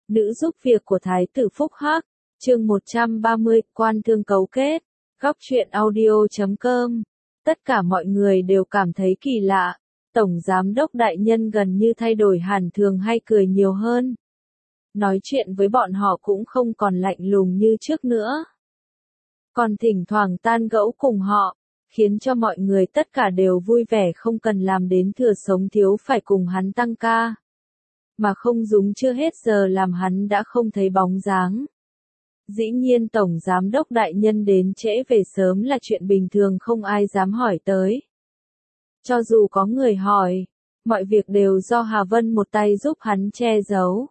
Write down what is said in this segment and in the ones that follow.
Nữ giúp việc của Thái tử Phúc Hắc, chương 130, quan thương cấu kết, góc truyện audio.com. Tất cả mọi người đều cảm thấy kỳ lạ, Tổng Giám đốc đại nhân gần như thay đổi hẳn thường hay cười nhiều hơn. Nói chuyện với bọn họ cũng không còn lạnh lùng như trước nữa. Còn thỉnh thoảng tan gẫu cùng họ, khiến cho mọi người tất cả đều vui vẻ không cần làm đến thừa sống thiếu phải cùng hắn tăng ca. Mà không dùng chưa hết giờ làm hắn đã không thấy bóng dáng. Dĩ nhiên Tổng Giám đốc đại nhân đến trễ về sớm là chuyện bình thường không ai dám hỏi tới. Cho dù có người hỏi, mọi việc đều do Hà Vân một tay giúp hắn che giấu.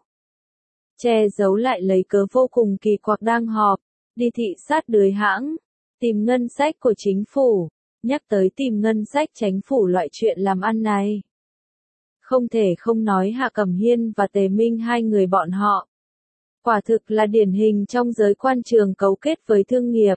Che giấu lại lấy cớ vô cùng kỳ quặc đang họp, đi thị sát đới hãng, tìm ngân sách của chính phủ, nhắc tới tìm ngân sách chính phủ loại chuyện làm ăn này. Không thể không nói Hạ Cẩm Hiên và Tề Minh hai người bọn họ. Quả thực là điển hình trong giới quan trường cấu kết với thương nghiệp.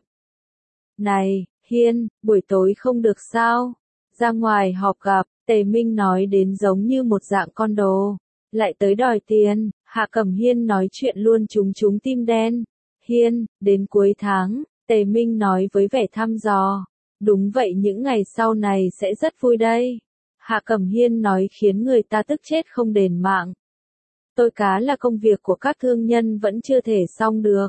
Này, Hiên, buổi tối không được sao? Ra ngoài họp gặp, Tề Minh nói đến giống như một dạng con đồ. Lại tới đòi tiền, Hạ Cẩm Hiên nói chuyện luôn trúng tim đen. Hiên, đến cuối tháng, Tề Minh nói với vẻ thăm dò. Đúng vậy, những ngày sau này sẽ rất vui đây. Hạ Cẩm Hiên nói khiến người ta tức chết không đền mạng. Tôi cá là công việc của các thương nhân vẫn chưa thể xong được.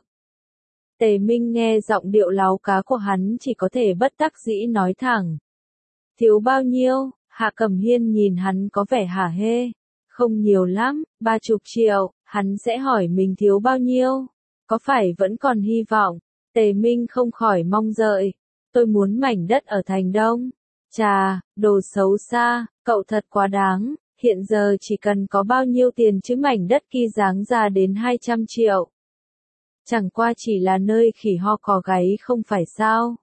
Tề Minh nghe giọng điệu láo cá của hắn chỉ có thể bất đắc dĩ nói thẳng. Thiếu bao nhiêu? Hạ Cẩm Hiên nhìn hắn có vẻ hả hê. Không nhiều lắm, 30 triệu, hắn sẽ hỏi mình thiếu bao nhiêu? Có phải vẫn còn hy vọng? Tề Minh không khỏi mong đợi. Tôi muốn mảnh đất ở thành Đông. Chà, đồ xấu xa, cậu thật quá đáng. Hiện giờ chỉ cần có bao nhiêu tiền chứ mảnh đất kia giáng ra đến 200 triệu. Chẳng qua chỉ là nơi khỉ ho cò gáy không phải sao.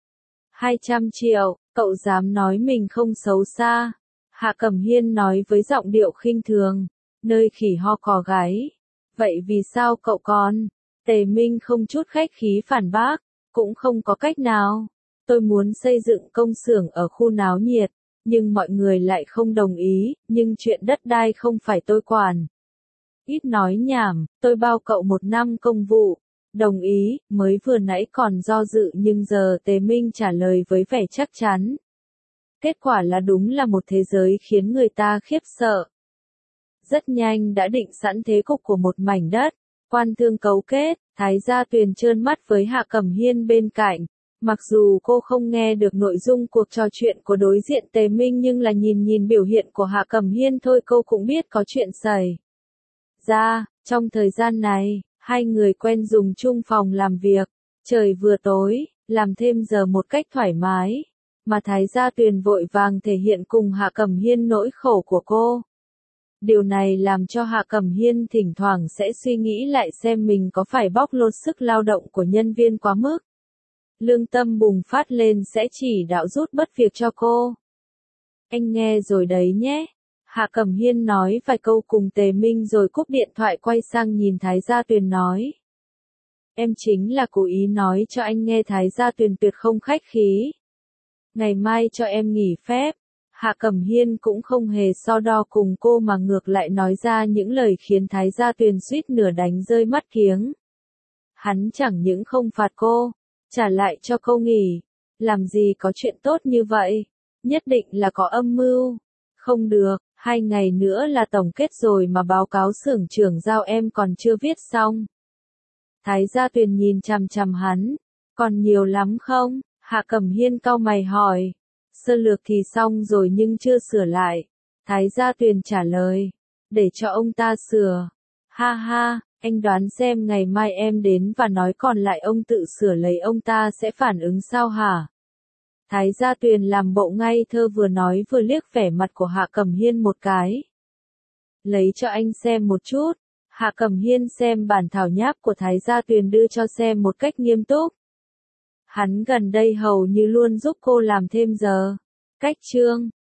200 triệu, cậu dám nói mình không xấu xa. Hạ Cẩm Hiên nói với giọng điệu khinh thường. Nơi khỉ ho cò gáy. Vậy vì sao cậu còn? Tề Minh không chút khách khí phản bác. Cũng không có cách nào. Tôi muốn xây dựng công xưởng ở khu náo nhiệt. Nhưng mọi người lại không đồng ý, nhưng chuyện đất đai không phải tôi quản. Ít nói nhảm, tôi bao cậu 1 năm công vụ. Đồng ý, mới vừa nãy còn do dự nhưng giờ Tề Minh trả lời với vẻ chắc chắn. Kết quả là đúng là một thế giới khiến người ta khiếp sợ. Rất nhanh đã định sẵn thế cục của một mảnh đất, quan thương cấu kết, Thái gia Tuyền trơn mắt với Hạ Cẩm Hiên bên cạnh. Mặc dù cô không nghe được nội dung cuộc trò chuyện của đối diện Tề Minh nhưng là nhìn biểu hiện của Hạ Cẩm Hiên thôi cô cũng biết có chuyện xảy ra. Trong thời gian này, hai người quen dùng chung phòng làm việc. Trời vừa tối, làm thêm giờ một cách thoải mái. Mà Thái gia Tuyền vội vàng thể hiện cùng Hạ Cẩm Hiên nỗi khổ của cô. Điều này làm cho Hạ Cẩm Hiên thỉnh thoảng sẽ suy nghĩ lại xem mình có phải bóc lột sức lao động của nhân viên quá mức. Lương tâm bùng phát lên sẽ chỉ đạo rút bớt việc cho cô. Anh nghe rồi đấy nhé. Hạ Cẩm Hiên nói vài câu cùng Tề Minh rồi cúp điện thoại quay sang nhìn Thái gia Tuyền nói. Em chính là cố ý nói cho anh nghe. Thái gia Tuyền tuyệt không khách khí. Ngày mai cho em nghỉ phép. Hạ Cẩm Hiên cũng không hề so đo cùng cô mà ngược lại nói ra những lời khiến Thái gia Tuyền suýt nửa đánh rơi mắt kiếng. Hắn chẳng những không phạt cô, trả lại cho cô nghỉ. Làm gì có chuyện tốt như vậy? Nhất định là có âm mưu. Không được, 2 ngày nữa là tổng kết rồi mà báo cáo xưởng trưởng giao em còn chưa viết xong. Thái gia Tuyền nhìn chằm chằm hắn. Còn nhiều lắm không? Hạ Cẩm Hiên cau mày hỏi. Sơ lược thì xong rồi nhưng chưa sửa lại. Thái gia Tuyền trả lời. Để cho ông ta sửa. Ha ha. Anh đoán xem ngày mai em đến và nói còn lại ông tự sửa lấy ông ta sẽ phản ứng sao hả? Thái gia Tuyền làm bộ ngây thơ vừa nói vừa liếc vẻ mặt của Hạ Cẩm Hiên một cái. Lấy cho anh xem một chút. Hạ Cẩm Hiên xem bản thảo nháp của Thái gia Tuyền đưa cho xem một cách nghiêm túc. Hắn gần đây hầu như luôn giúp cô làm thêm giờ. Cách chương